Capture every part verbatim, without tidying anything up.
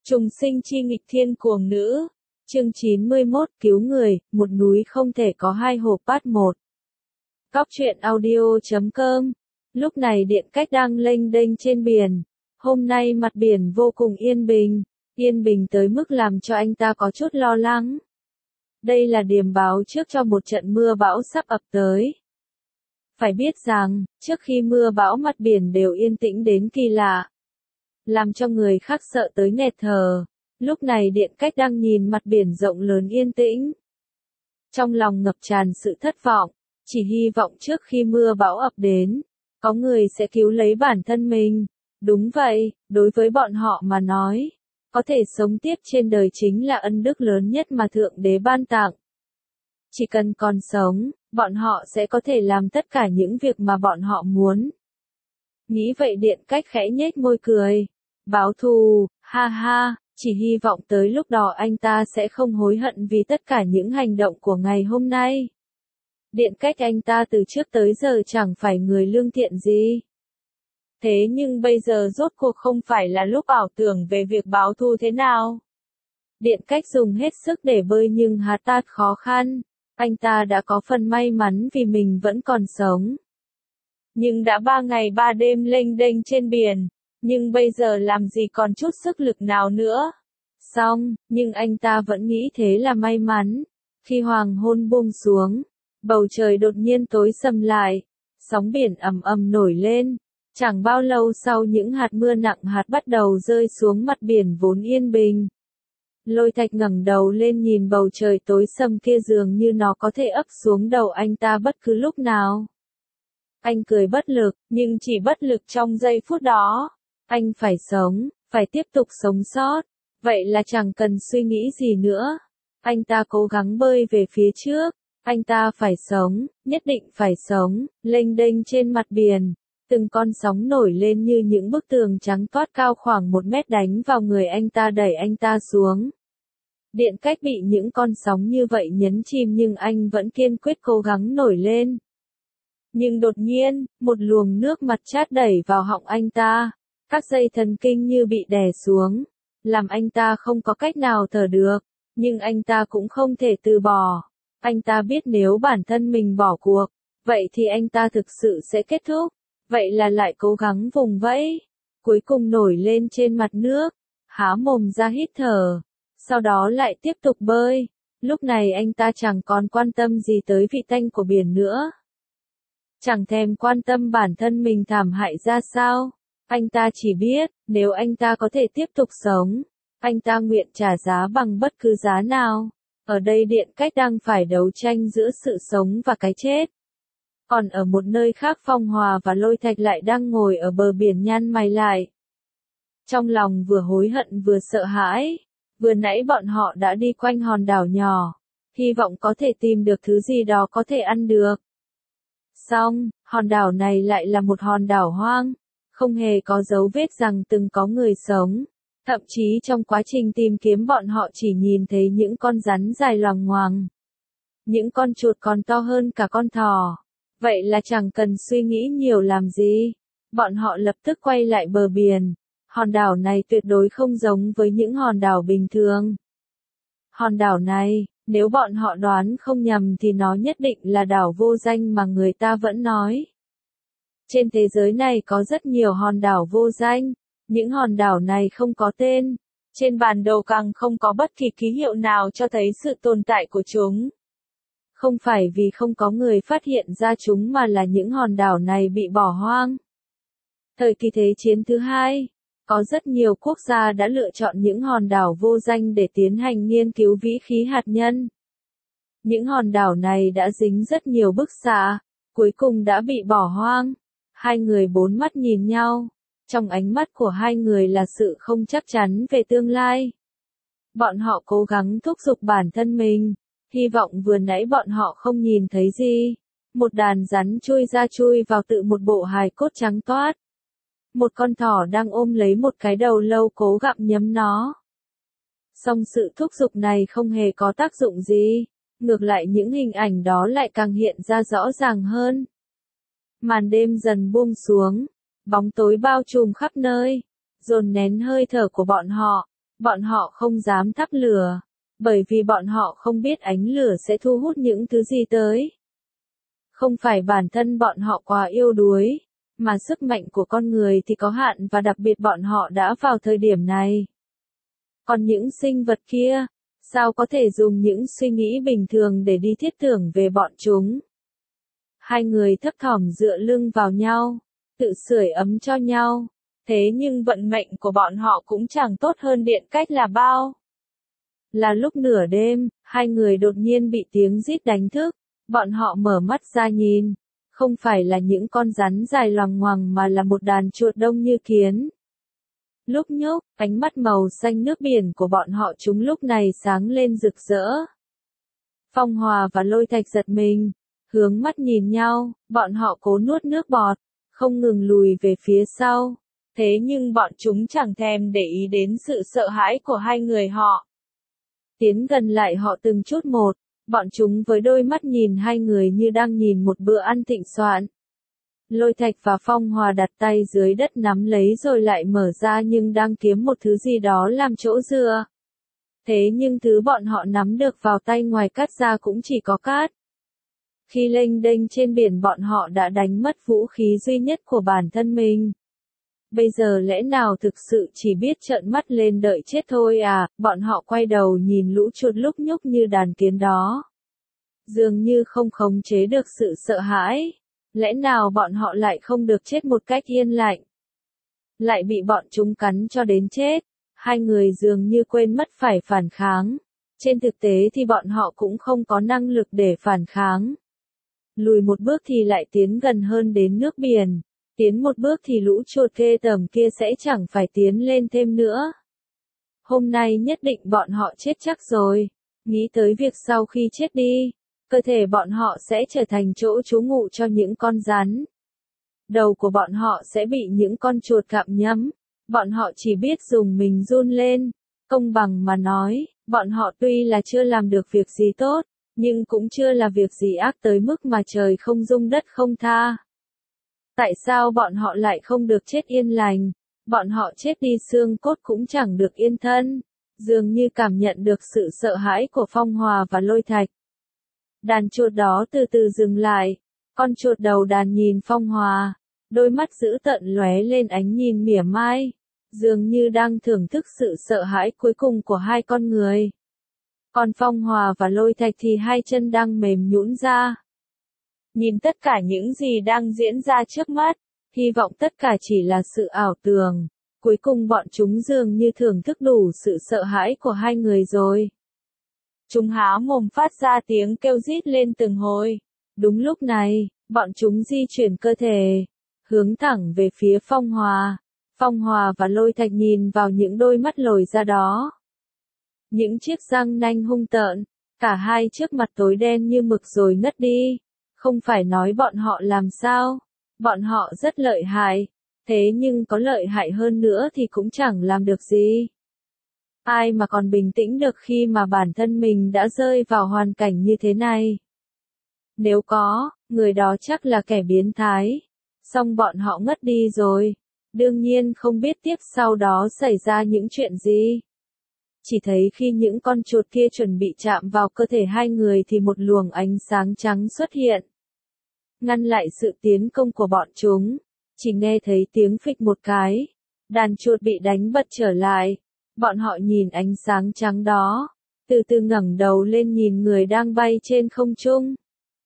Trùng sinh chi nghịch thiên cuồng nữ. Chương chín mươi mốt Cứu người, một núi không thể có hai hộp bát một. Cóc truyện audio chấm com. Lúc này Điện Cách đang lênh đênh trên biển. Hôm nay mặt biển vô cùng yên bình. Yên bình tới mức làm cho anh ta có chút lo lắng. Đây là điềm báo trước cho một trận mưa bão sắp ập tới. Phải biết rằng, trước khi mưa bão mặt biển đều yên tĩnh đến kỳ lạ, làm cho người khác sợ tới nghẹt thở. Lúc này Điện Cách đang nhìn mặt biển rộng lớn yên tĩnh. Trong lòng ngập tràn sự thất vọng, chỉ hy vọng trước khi mưa bão ập đến, có người sẽ cứu lấy bản thân mình. Đúng vậy, đối với bọn họ mà nói, có thể sống tiếp trên đời chính là ân đức lớn nhất mà Thượng Đế ban tặng. Chỉ cần còn sống, bọn họ sẽ có thể làm tất cả những việc mà bọn họ muốn. Nghĩ vậy Điện Cách khẽ nhếch môi cười. Báo thù, ha ha, chỉ hy vọng tới lúc đó anh ta sẽ không hối hận vì tất cả những hành động của ngày hôm nay. Điện Cách anh ta từ trước tới giờ chẳng phải người lương thiện gì. Thế nhưng bây giờ rốt cuộc không phải là lúc ảo tưởng về việc báo thù thế nào. Điện Cách dùng hết sức để bơi nhưng há tát khó khăn. Anh ta đã có phần may mắn vì mình vẫn còn sống. Nhưng đã ba ngày ba đêm lênh đênh trên biển, nhưng bây giờ làm gì còn chút sức lực nào nữa. Xong, nhưng anh ta vẫn nghĩ thế là may mắn. Khi hoàng hôn buông xuống, bầu trời đột nhiên tối sầm lại, sóng biển ầm ầm nổi lên. Chẳng bao lâu sau những hạt mưa nặng hạt bắt đầu rơi xuống mặt biển vốn yên bình. Lôi Thạch ngẩng đầu lên nhìn bầu trời tối sầm kia dường như nó có thể ấp xuống đầu anh ta bất cứ lúc nào. Anh cười bất lực, nhưng chỉ bất lực trong giây phút đó. Anh phải sống, phải tiếp tục sống sót. Vậy là chẳng cần suy nghĩ gì nữa. Anh ta cố gắng bơi về phía trước. Anh ta phải sống, nhất định phải sống, lênh đênh trên mặt biển. Từng con sóng nổi lên như những bức tường trắng toát cao khoảng một mét đánh vào người anh ta đẩy anh ta xuống. Điện Cách bị những con sóng như vậy nhấn chìm nhưng anh vẫn kiên quyết cố gắng nổi lên. Nhưng đột nhiên, một luồng nước mặt chát đẩy vào họng anh ta. Các dây thần kinh như bị đè xuống, làm anh ta không có cách nào thở được. Nhưng anh ta cũng không thể từ bỏ. Anh ta biết nếu bản thân mình bỏ cuộc, vậy thì anh ta thực sự sẽ kết thúc. Vậy là lại cố gắng vùng vẫy, cuối cùng nổi lên trên mặt nước, há mồm ra hít thở, sau đó lại tiếp tục bơi. Lúc này anh ta chẳng còn quan tâm gì tới vị tanh của biển nữa. Chẳng thèm quan tâm bản thân mình thảm hại ra sao. Anh ta chỉ biết, nếu anh ta có thể tiếp tục sống, anh ta nguyện trả giá bằng bất cứ giá nào. Ở đây Điện Cách đang phải đấu tranh giữa sự sống và cái chết. Còn ở một nơi khác Phong Hòa và Lôi Thạch lại đang ngồi ở bờ biển nhăn mày lại. Trong lòng vừa hối hận vừa sợ hãi. Vừa nãy bọn họ đã đi quanh hòn đảo nhỏ, hy vọng có thể tìm được thứ gì đó có thể ăn được. Xong, hòn đảo này lại là một hòn đảo hoang, không hề có dấu vết rằng từng có người sống. Thậm chí trong quá trình tìm kiếm bọn họ chỉ nhìn thấy những con rắn dài loằng ngoằng. Những con chuột còn to hơn cả con thỏ. Vậy là chẳng cần suy nghĩ nhiều làm gì. Bọn họ lập tức quay lại bờ biển. Hòn đảo này tuyệt đối không giống với những hòn đảo bình thường. Hòn đảo này, nếu bọn họ đoán không nhầm thì nó nhất định là đảo vô danh mà người ta vẫn nói. Trên thế giới này có rất nhiều hòn đảo vô danh. Những hòn đảo này không có tên. Trên bản đồ càng không có bất kỳ ký hiệu nào cho thấy sự tồn tại của chúng. Không phải vì không có người phát hiện ra chúng mà là những hòn đảo này bị bỏ hoang. Thời kỳ Thế chiến thứ hai, có rất nhiều quốc gia đã lựa chọn những hòn đảo vô danh để tiến hành nghiên cứu vĩ khí hạt nhân. Những hòn đảo này đã dính rất nhiều bức xạ, cuối cùng đã bị bỏ hoang. Hai người bốn mắt nhìn nhau. Trong ánh mắt của hai người là sự không chắc chắn về tương lai. Bọn họ cố gắng thúc giục bản thân mình, hy vọng vừa nãy bọn họ không nhìn thấy gì. Một đàn rắn chui ra chui vào tự một bộ hài cốt trắng toát. Một con thỏ đang ôm lấy một cái đầu lâu cố gặm nhấm nó. Song sự thúc giục này không hề có tác dụng gì, ngược lại những hình ảnh đó lại càng hiện ra rõ ràng hơn. Màn đêm dần buông xuống. Bóng tối bao trùm khắp nơi, dồn nén hơi thở của bọn họ. Bọn họ không dám thắp lửa, bởi vì bọn họ không biết ánh lửa sẽ thu hút những thứ gì tới. Không phải bản thân bọn họ quá yếu đuối, mà sức mạnh của con người thì có hạn và đặc biệt bọn họ đã vào thời điểm này. Còn những sinh vật kia, sao có thể dùng những suy nghĩ bình thường để đi thiết tưởng về bọn chúng? Hai người thấp thỏm dựa lưng vào nhau, tự sưởi ấm cho nhau. Thế nhưng vận mệnh của bọn họ cũng chẳng tốt hơn Điện Cách là bao. Là lúc nửa đêm, hai người đột nhiên bị tiếng rít đánh thức. Bọn họ mở mắt ra nhìn. Không phải là những con rắn dài loằng ngoằng mà là một đàn chuột đông như kiến. Lúc nhúc, ánh mắt màu xanh nước biển của bọn họ chúng lúc này sáng lên rực rỡ. Phong Hòa và Lôi Thạch giật mình, hướng mắt nhìn nhau, bọn họ cố nuốt nước bọt, không ngừng lùi về phía sau. Thế nhưng bọn chúng chẳng thèm để ý đến sự sợ hãi của hai người họ. Tiến gần lại họ từng chút một, bọn chúng với đôi mắt nhìn hai người như đang nhìn một bữa ăn thịnh soạn. Lôi Thạch và Phong Hòa đặt tay dưới đất nắm lấy rồi lại mở ra nhưng đang kiếm một thứ gì đó làm chỗ dựa. Thế nhưng thứ bọn họ nắm được vào tay ngoài cát ra cũng chỉ có cát. Khi lênh đênh trên biển bọn họ đã đánh mất vũ khí duy nhất của bản thân mình. Bây giờ lẽ nào thực sự chỉ biết trợn mắt lên đợi chết thôi à, bọn họ quay đầu nhìn lũ chuột lúc nhúc như đàn kiến đó. Dường như không khống chế được sự sợ hãi. Lẽ nào bọn họ lại không được chết một cách yên lặng? Lại bị bọn chúng cắn cho đến chết. Hai người dường như quên mất phải phản kháng. Trên thực tế thì bọn họ cũng không có năng lực để phản kháng. Lùi một bước thì lại tiến gần hơn đến nước biển. Tiến một bước thì lũ chuột ghê tởm kia sẽ chẳng phải tiến lên thêm nữa. Hôm nay nhất định bọn họ chết chắc rồi. Nghĩ tới việc sau khi chết đi, cơ thể bọn họ sẽ trở thành chỗ trú ngụ cho những con rắn. Đầu của bọn họ sẽ bị những con chuột gặm nhấm. Bọn họ chỉ biết dùng mình run lên. Công bằng mà nói, bọn họ tuy là chưa làm được việc gì tốt, nhưng cũng chưa là việc gì ác tới mức mà trời không dung đất không tha. Tại sao bọn họ lại không được chết yên lành? Bọn họ chết đi xương cốt cũng chẳng được yên thân. Dường như cảm nhận được sự sợ hãi của Phong Hòa và Lôi Thạch. Đàn chuột đó từ từ dừng lại. Con chuột đầu đàn nhìn Phong Hòa. Đôi mắt dữ tợn lóe lên ánh nhìn mỉa mai. Dường như đang thưởng thức sự sợ hãi cuối cùng của hai con người. Còn Phong Hòa và Lôi Thạch thì hai chân đang mềm nhũn ra. Nhìn tất cả những gì đang diễn ra trước mắt, hy vọng tất cả chỉ là sự ảo tưởng. Cuối cùng bọn chúng dường như thưởng thức đủ sự sợ hãi của hai người rồi. Chúng há mồm phát ra tiếng kêu rít lên từng hồi. Đúng lúc này, bọn chúng di chuyển cơ thể, hướng thẳng về phía Phong Hòa. Phong Hòa và Lôi Thạch nhìn vào những đôi mắt lồi ra đó. Những chiếc răng nanh hung tợn, cả hai trước mặt tối đen như mực rồi ngất đi. Không phải nói bọn họ làm sao, bọn họ rất lợi hại, thế nhưng có lợi hại hơn nữa thì cũng chẳng làm được gì. Ai mà còn bình tĩnh được khi mà bản thân mình đã rơi vào hoàn cảnh như thế này? Nếu có, người đó chắc là kẻ biến thái. Xong bọn họ ngất đi rồi, đương nhiên không biết tiếp sau đó xảy ra những chuyện gì. Chỉ thấy khi những con chuột kia chuẩn bị chạm vào cơ thể hai người thì một luồng ánh sáng trắng xuất hiện. Ngăn lại sự tiến công của bọn chúng. Chỉ nghe thấy tiếng phịch một cái. Đàn chuột bị đánh bật trở lại. Bọn họ nhìn ánh sáng trắng đó. Từ từ ngẩng đầu lên nhìn người đang bay trên không trung.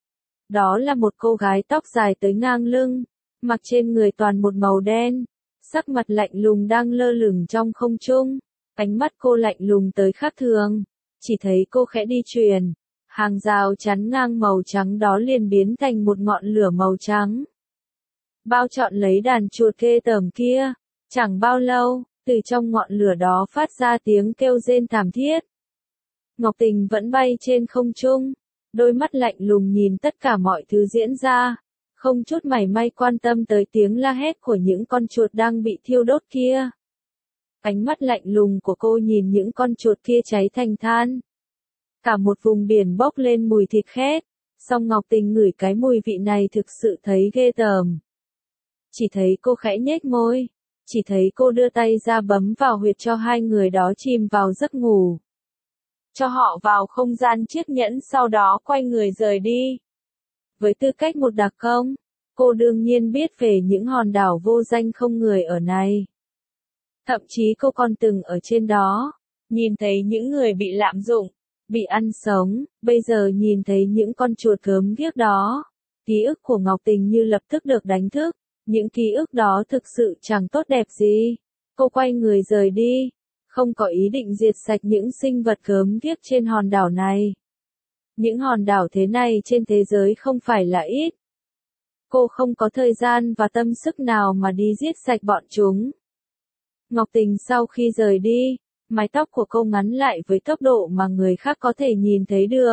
Đó là một cô gái tóc dài tới ngang lưng. Mặc trên người toàn một màu đen. Sắc mặt lạnh lùng đang lơ lửng trong không trung. Ánh mắt cô lạnh lùng tới khác thường. Chỉ thấy cô khẽ đi truyền. Hàng rào chắn ngang màu trắng đó liền biến thành một ngọn lửa màu trắng. Bao trọn lấy đàn chuột ghê tởm kia. Chẳng bao lâu, từ trong ngọn lửa đó phát ra tiếng kêu rên thảm thiết. Ngọc Tình vẫn bay trên không trung. Đôi mắt lạnh lùng nhìn tất cả mọi thứ diễn ra. Không chút mảy may quan tâm tới tiếng la hét của những con chuột đang bị thiêu đốt kia. Ánh mắt lạnh lùng của cô nhìn những con chuột kia cháy thành than. Cả một vùng biển bốc lên mùi thịt khét. Song Ngọc Tình ngửi cái mùi vị này thực sự thấy ghê tởm. Chỉ thấy cô khẽ nhếch môi. chỉ thấy cô đưa tay ra bấm vào huyệt cho hai người đó chìm vào giấc ngủ. Cho họ vào không gian chiếc nhẫn sau đó quay người rời đi. Với tư cách một đặc công, cô đương nhiên biết về những hòn đảo vô danh không người ở này. Thậm chí cô còn từng ở trên đó, nhìn thấy những người bị lạm dụng, bị ăn sống, bây giờ nhìn thấy những con chuột gớm ghiếc đó. Ký ức của Ngọc Tình như lập tức được đánh thức, những ký ức đó thực sự chẳng tốt đẹp gì. Cô quay người rời đi, không có ý định diệt sạch những sinh vật gớm ghiếc trên hòn đảo này. Những hòn đảo thế này trên thế giới không phải là ít. Cô không có thời gian và tâm sức nào mà đi giết sạch bọn chúng. Ngọc Tình sau khi rời đi, mái tóc của cô ngắn lại với tốc độ mà người khác có thể nhìn thấy được.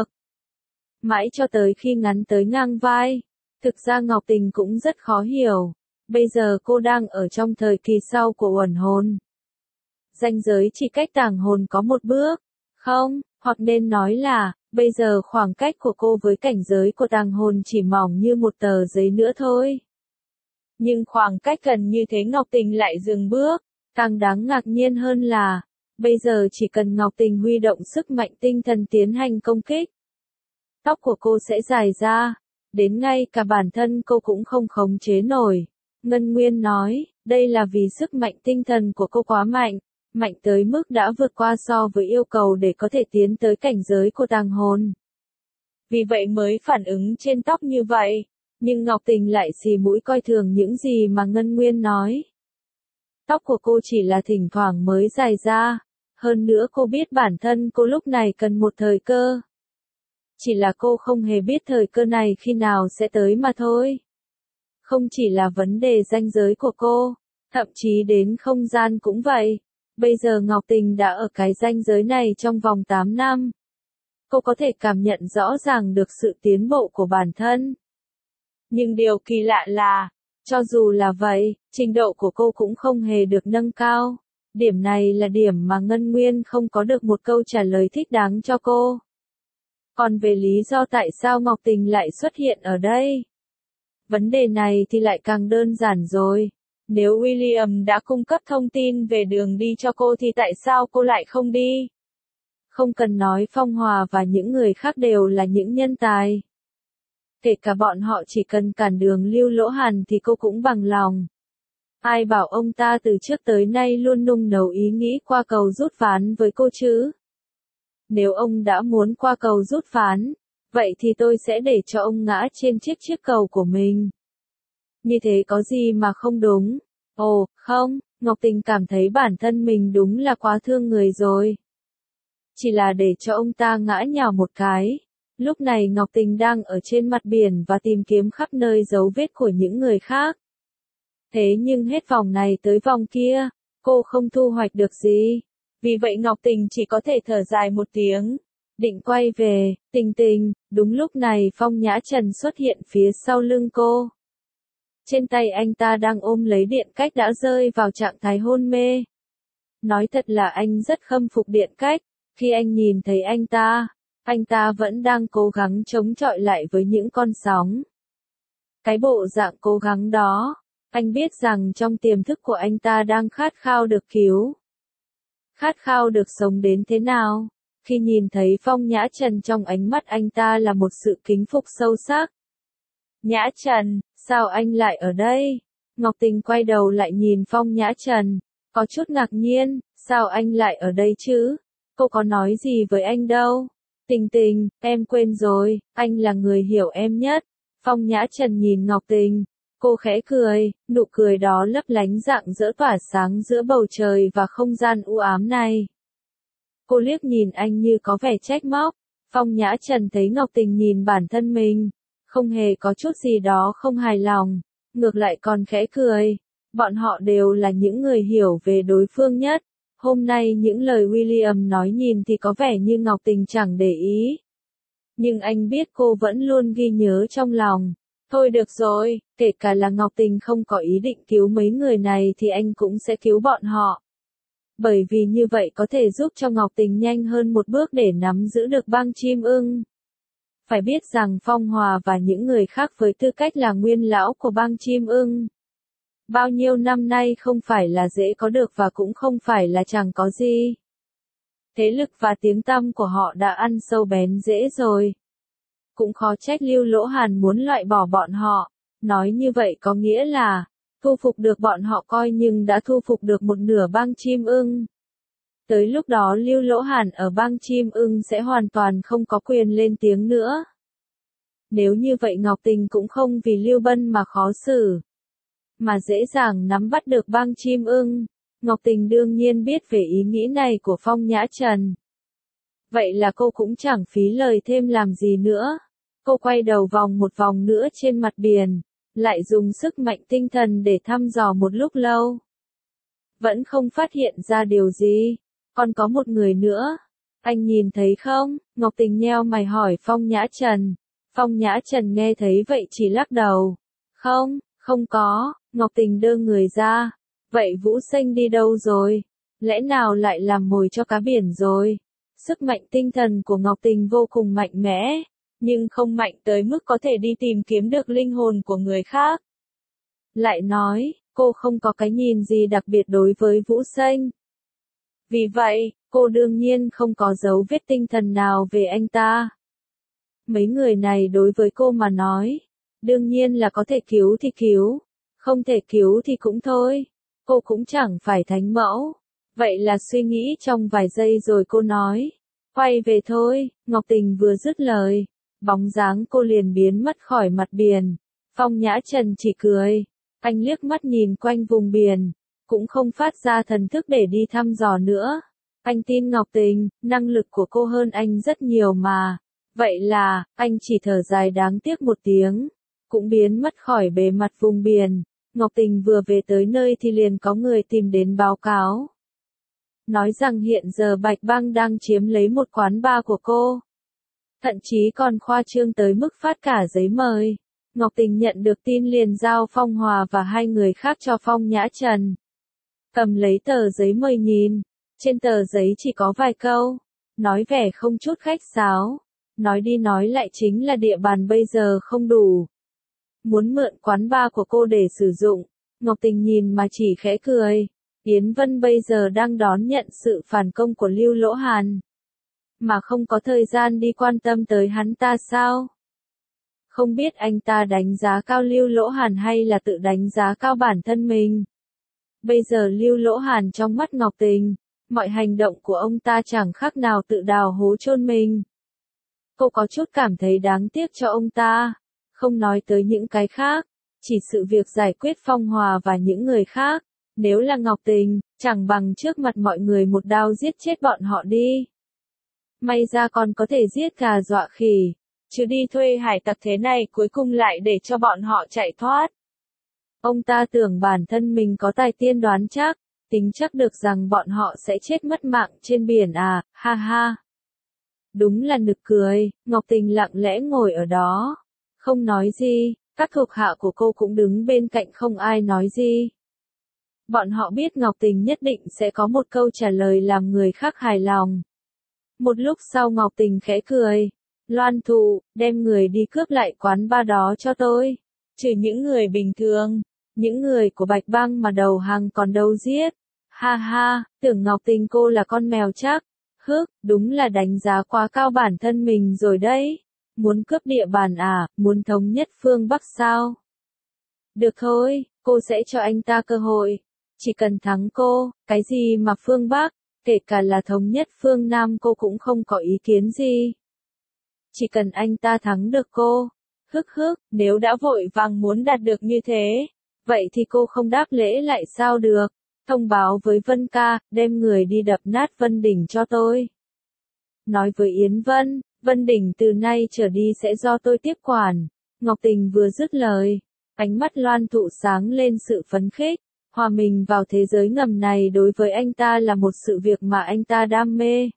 Mãi cho tới khi ngắn tới ngang vai. Thực ra Ngọc Tình cũng rất khó hiểu. Bây giờ cô đang ở trong thời kỳ sau của uẩn hồn. Ranh giới chỉ cách tàng hồn có một bước. Không, hoặc nên nói là, bây giờ khoảng cách của cô với cảnh giới của tàng hồn chỉ mỏng như một tờ giấy nữa thôi. Nhưng khoảng cách gần như thế Ngọc Tình lại dừng bước. Càng đáng ngạc nhiên hơn là, bây giờ chỉ cần Ngọc Tình huy động sức mạnh tinh thần tiến hành công kích. Tóc của cô sẽ dài ra, đến ngay cả bản thân cô cũng không khống chế nổi. Ngân Nguyên nói, đây là vì sức mạnh tinh thần của cô quá mạnh, mạnh tới mức đã vượt qua so với yêu cầu để có thể tiến tới cảnh giới của tàng hồn. Vì vậy mới phản ứng trên tóc như vậy, nhưng Ngọc Tình lại xì mũi coi thường những gì mà Ngân Nguyên nói. Tóc của cô chỉ là thỉnh thoảng mới dài ra, hơn nữa cô biết bản thân cô lúc này cần một thời cơ. Chỉ là cô không hề biết thời cơ này khi nào sẽ tới mà thôi. Không chỉ là vấn đề ranh giới của cô, thậm chí đến không gian cũng vậy. Bây giờ Ngọc Tình đã ở cái ranh giới này trong vòng tám năm. Cô có thể cảm nhận rõ ràng được sự tiến bộ của bản thân. Nhưng điều kỳ lạ là, cho dù là vậy, trình độ của cô cũng không hề được nâng cao. Điểm này là điểm mà Ngân Nguyên không có được một câu trả lời thích đáng cho cô. Còn về lý do tại sao Ngọc Tình lại xuất hiện ở đây? Vấn đề này thì lại càng đơn giản rồi. Nếu William đã cung cấp thông tin về đường đi cho cô thì tại sao cô lại không đi? Không cần nói Phong Hòa và những người khác đều là những nhân tài. Kể cả bọn họ chỉ cần cản đường Lưu Lỗ Hàn thì cô cũng bằng lòng. Ai bảo ông ta từ trước tới nay luôn nung nấu ý nghĩ qua cầu rút ván với cô chứ? Nếu ông đã muốn qua cầu rút ván, vậy thì tôi sẽ để cho ông ngã trên chiếc chiếc cầu của mình. Như thế có gì mà không đúng? Ồ, không, Ngọc Tình cảm thấy bản thân mình đúng là quá thương người rồi. Chỉ là để cho ông ta ngã nhào một cái. Lúc này Ngọc Tình đang ở trên mặt biển và tìm kiếm khắp nơi dấu vết của những người khác. Thế nhưng hết vòng này tới vòng kia, cô không thu hoạch được gì. Vì vậy Ngọc Tình chỉ có thể thở dài một tiếng. Định quay về, Tình Tình, đúng lúc này Phong Nhã Trần xuất hiện phía sau lưng cô. Trên tay anh ta đang ôm lấy Điện Cách đã rơi vào trạng thái hôn mê. Nói thật là anh rất khâm phục Điện Cách, khi anh nhìn thấy anh ta, anh ta vẫn đang cố gắng chống chọi lại với những con sóng. Cái bộ dạng cố gắng đó, anh biết rằng trong tiềm thức của anh ta đang khát khao được cứu. Khát khao được sống đến thế nào? Khi nhìn thấy Phong Nhã Trần trong ánh mắt anh ta là một sự kính phục sâu sắc. Nhã Trần, sao anh lại ở đây? Ngọc Tình quay đầu lại nhìn Phong Nhã Trần, có chút ngạc nhiên, sao anh lại ở đây chứ? Cô có nói gì với anh đâu? Tình Tình, em quên rồi, anh là người hiểu em nhất. Phong Nhã Trần nhìn Ngọc Tình, cô khẽ cười, nụ cười đó lấp lánh rạng rỡ tỏa sáng giữa bầu trời và không gian u ám này. Cô liếc nhìn anh như có vẻ trách móc. Phong Nhã Trần thấy Ngọc Tình nhìn bản thân mình, không hề có chút gì đó không hài lòng, ngược lại còn khẽ cười. Bọn họ đều là những người hiểu về đối phương nhất. Hôm nay những lời William nói nhìn thì có vẻ như Ngọc Tình chẳng để ý. Nhưng anh biết cô vẫn luôn ghi nhớ trong lòng. Thôi được rồi, kể cả là Ngọc Tình không có ý định cứu mấy người này thì anh cũng sẽ cứu bọn họ. Bởi vì như vậy có thể giúp cho Ngọc Tình nhanh hơn một bước để nắm giữ được bang chim ưng. Phải biết rằng Phong Hòa và những người khác với tư cách là nguyên lão của bang chim ưng, Bao nhiêu năm nay không phải là dễ có được và cũng không phải là chẳng có gì. Thế lực và tiếng tăm của họ đã ăn sâu bén rễ rồi. Cũng khó trách Lưu Lỗ Hàn muốn loại bỏ bọn họ. Nói như vậy có nghĩa là, thu phục được bọn họ coi nhưng đã thu phục được một nửa bang chim ưng. Tới lúc đó Lưu Lỗ Hàn ở bang chim ưng sẽ hoàn toàn không có quyền lên tiếng nữa. Nếu như vậy Ngọc Tình cũng không vì Lưu Bân mà khó xử, mà dễ dàng nắm bắt được bang chim ưng. Ngọc Tình đương nhiên biết về ý nghĩ này của Phong Nhã Trần. Vậy là cô cũng chẳng phí lời thêm làm gì nữa. Cô quay đầu vòng một vòng nữa trên mặt biển, lại dùng sức mạnh tinh thần để thăm dò một lúc lâu. Vẫn không phát hiện ra điều gì. Còn có một người nữa. Anh nhìn thấy không? Ngọc Tình nheo mày hỏi Phong Nhã Trần. Phong Nhã Trần nghe thấy vậy chỉ lắc đầu. Không, không có. Ngọc Tình đơ người ra. Vậy Vũ Sinh đi đâu rồi? Lẽ nào lại làm mồi cho cá biển rồi? Sức mạnh tinh thần của Ngọc Tình vô cùng mạnh mẽ, nhưng không mạnh tới mức có thể đi tìm kiếm được linh hồn của người khác. Lại nói, cô không có cái nhìn gì đặc biệt đối với Vũ Sinh. Vì vậy, cô đương nhiên không có dấu vết tinh thần nào về anh ta. Mấy người này đối với cô mà nói, đương nhiên là có thể cứu thì cứu, không thể cứu thì cũng thôi. Cô cũng chẳng phải thánh mẫu. Vậy là suy nghĩ trong vài giây rồi cô nói, quay về thôi. Ngọc Tình vừa dứt lời, bóng dáng cô liền biến mất khỏi mặt biển. Phong Nhã Trần chỉ cười, anh liếc mắt nhìn quanh vùng biển, cũng không phát ra thần thức để đi thăm dò nữa. Anh tin Ngọc Tình, năng lực của cô hơn anh rất nhiều mà. Vậy là, anh chỉ thở dài đáng tiếc một tiếng, cũng biến mất khỏi bề mặt vùng biển. Ngọc Tình vừa về tới nơi thì liền có người tìm đến báo cáo. Nói rằng hiện giờ Bạch Băng đang chiếm lấy một quán bar của cô. Thậm chí còn khoa trương tới mức phát cả giấy mời. Ngọc Tình nhận được tin liền giao Phong Hòa và hai người khác cho Phong Nhã Trần. Cầm lấy tờ giấy mời nhìn. Trên tờ giấy chỉ có vài câu. Nói vẻ không chút khách sáo. Nói đi nói lại chính là địa bàn bây giờ không đủ. Muốn mượn quán bar của cô để sử dụng. Ngọc Tình nhìn mà chỉ khẽ cười. Yến Vân bây giờ đang đón nhận sự phản công của Lưu Lỗ Hàn. Mà không có thời gian đi quan tâm tới hắn ta sao? Không biết anh ta đánh giá cao Lưu Lỗ Hàn hay là tự đánh giá cao bản thân mình. Bây giờ Lưu Lỗ Hàn trong mắt Ngọc Tình, mọi hành động của ông ta chẳng khác nào tự đào hố chôn mình. Cô có chút cảm thấy đáng tiếc cho ông ta. Không nói tới những cái khác, chỉ sự việc giải quyết Phong Hòa và những người khác. Nếu là Ngọc Tình, chẳng bằng trước mặt mọi người một đao giết chết bọn họ đi. May ra còn có thể giết gà dọa khỉ, chứ đi thuê hải tặc thế này cuối cùng lại để cho bọn họ chạy thoát. Ông ta tưởng bản thân mình có tài tiên đoán chắc, tính chắc được rằng bọn họ sẽ chết mất mạng trên biển à, ha ha. Đúng là nực cười. Ngọc Tình lặng lẽ ngồi ở đó, không nói gì, các thuộc hạ của cô cũng đứng bên cạnh không ai nói gì. Bọn họ biết Ngọc Tình nhất định sẽ có một câu trả lời làm người khác hài lòng. Một lúc sau Ngọc Tình khẽ cười. Loan Thụ, đem người đi cướp lại quán bar đó cho tôi. Trừ những người bình thường, những người của Bạch Băng mà đầu hàng còn đâu giết. Ha ha, tưởng Ngọc Tình cô là con mèo chắc. Hức, đúng là đánh giá quá cao bản thân mình rồi đấy. Muốn cướp địa bàn à, muốn thống nhất phương Bắc sao? Được thôi, cô sẽ cho anh ta cơ hội. Chỉ cần thắng cô, cái gì mà phương Bắc, kể cả là thống nhất phương Nam cô cũng không có ý kiến gì. Chỉ cần anh ta thắng được cô. Hức hức, nếu đã vội vàng muốn đạt được như thế, vậy thì cô không đáp lễ lại sao được. Thông báo với Vân ca, đem người đi đập nát Vân Đỉnh cho tôi. Nói với Yến Vân, Vân Đỉnh từ nay trở đi sẽ do tôi tiếp quản. Ngọc Tình vừa dứt lời, ánh mắt Loan Thụ sáng lên sự phấn khích. Hòa mình vào thế giới ngầm này đối với anh ta là một sự việc mà anh ta đam mê.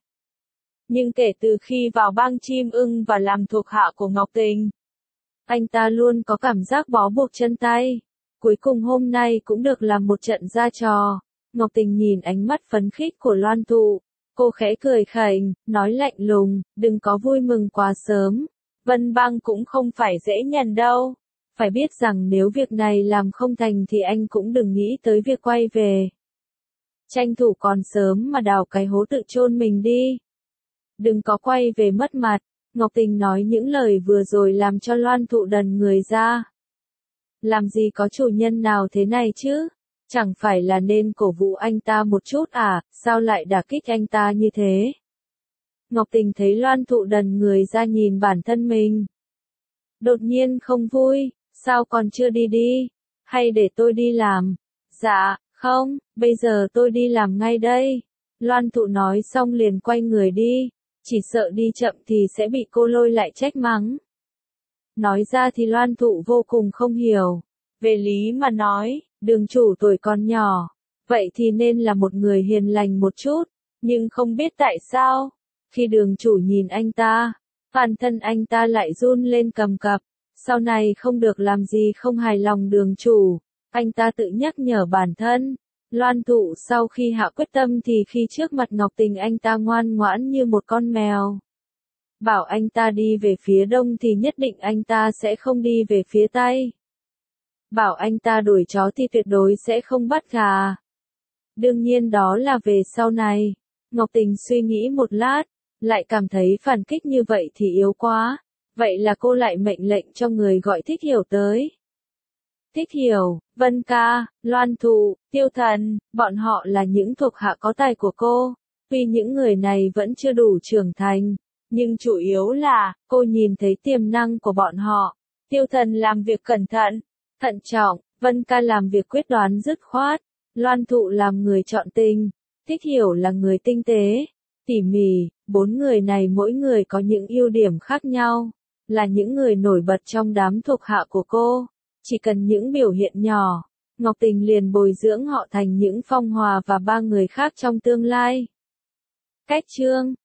Nhưng kể từ khi vào bang chim ưng và làm thuộc hạ của Ngọc Tình, anh ta luôn có cảm giác bó buộc chân tay. Cuối cùng hôm nay cũng được làm một trận ra trò. Ngọc Tình nhìn ánh mắt phấn khích của Loan Thụ. Cô khẽ cười khành, nói lạnh lùng, đừng có vui mừng quá sớm. Vân bang cũng không phải dễ nhận đâu. Phải biết rằng nếu việc này làm không thành thì anh cũng đừng nghĩ tới việc quay về. Tranh thủ còn sớm mà đào cái hố tự chôn mình đi. Đừng có quay về mất mặt. Ngọc Tình nói những lời vừa rồi làm cho Loan Thụ đần người ra. Làm gì có chủ nhân nào thế này chứ? Chẳng phải là nên cổ vũ anh ta một chút à, sao lại đả kích anh ta như thế? Ngọc Tình thấy Loan Thụ đần người ra nhìn bản thân mình. Đột nhiên không vui, sao còn chưa đi đi? Hay để tôi đi làm? Dạ, không, bây giờ tôi đi làm ngay đây. Loan Thụ nói xong liền quay người đi, chỉ sợ đi chậm thì sẽ bị cô Lôi lại trách mắng. Nói ra thì Loan Thụ vô cùng không hiểu. Về lý mà nói, đường chủ tuổi còn nhỏ, vậy thì nên là một người hiền lành một chút, nhưng không biết tại sao, khi đường chủ nhìn anh ta, toàn thân anh ta lại run lên cầm cập, sau này không được làm gì không hài lòng đường chủ, anh ta tự nhắc nhở bản thân. Loan Thụ sau khi hạ quyết tâm thì khi trước mặt Ngọc Tình anh ta ngoan ngoãn như một con mèo. Bảo anh ta đi về phía đông thì nhất định anh ta sẽ không đi về phía tây. Bảo anh ta đuổi chó thì tuyệt đối sẽ không bắt gà. Đương nhiên đó là về sau này. Ngọc Tình suy nghĩ một lát, lại cảm thấy phản kích như vậy thì yếu quá. Vậy là cô lại mệnh lệnh cho người gọi Thích Hiểu tới. Thích Hiểu, Vân Ca, Loan Thụ, Tiêu Thần, bọn họ là những thuộc hạ có tài của cô. Tuy những người này vẫn chưa đủ trưởng thành, nhưng chủ yếu là, cô nhìn thấy tiềm năng của bọn họ. Tiêu Thần làm việc cẩn thận, thận trọng, Vân Ca làm việc quyết đoán dứt khoát, Loan Thụ làm người chọn tình, Thích Hiểu là người tinh tế, tỉ mỉ, bốn người này mỗi người có những ưu điểm khác nhau, là những người nổi bật trong đám thuộc hạ của cô. Chỉ cần những biểu hiện nhỏ, Ngọc Tình liền bồi dưỡng họ thành những Phong Hòa và ba người khác trong tương lai. Cách chương